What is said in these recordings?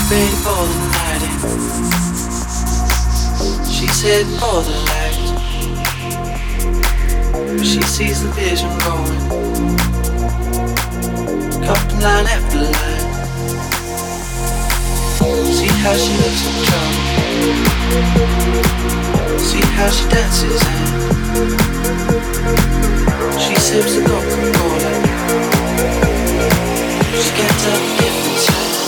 ready for the night in. She's heading for the light, but she sees the vision going, coughing line after line. See how she looks in trouble, see how she dances and she sips the Coca-Cola. She can't tell the difference.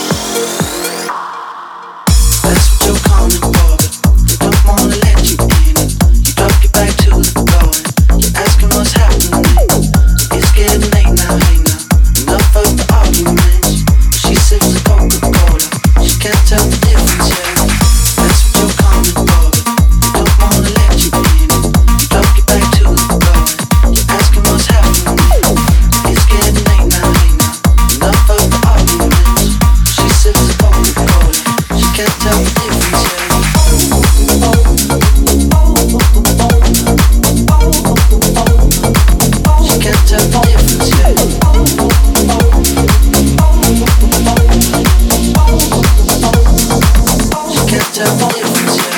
That's what you're coming for, but they don't wanna let you in. You drop your back to the floor and you're asking what's happening. It's getting late now, hey now. Enough of the arguments. She sips the Coca-Cola. She can't tell the difference, yeah. That's what you're coming for, but they don't wanna let you in. You drop your back to the floor and you're asking what's happening. It's getting late now, hey now. Enough of the arguments. She sips the Coca-Cola. She can't tell the difference, yeah. She can't tell the difference, yeah. She can't tell the difference, yeah.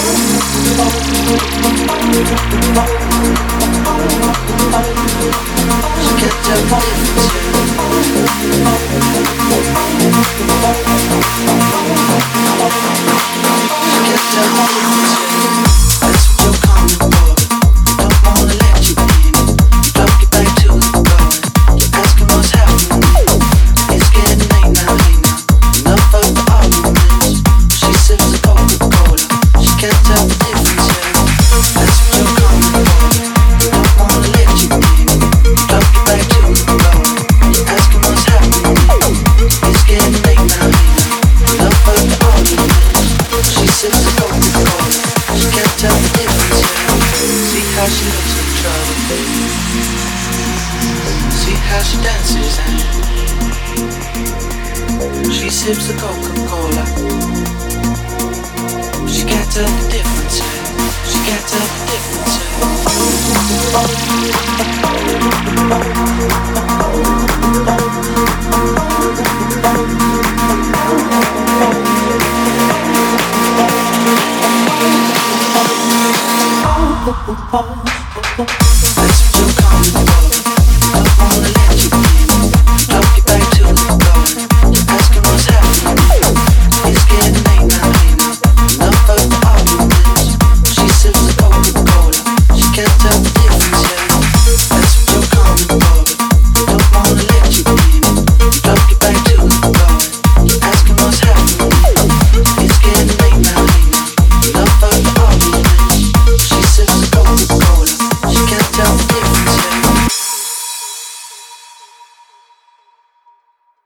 She can't tell the difference, yeah. She can't tell the difference, yeah. That's what you're coming for, but they don't wanna let you in. You drop your back to the floor and you're asking what's happening. It's getting late now, hey now. Enough of the arguments. She sips the Coca-Cola. She can't tell the difference, yeah. That's what you're coming for, but they don't wanna let you in. You drop your back to the floor and you're asking what's happening. It's getting late now, hey now. Enough of the arguments. She sips the Coca-Cola. She can't tell the difference, yeah. See how she looks in trouble. See how she dances and she sips the Coca-Cola. She can't tell the difference, yeah. She can't tell the difference, yeah. Oh,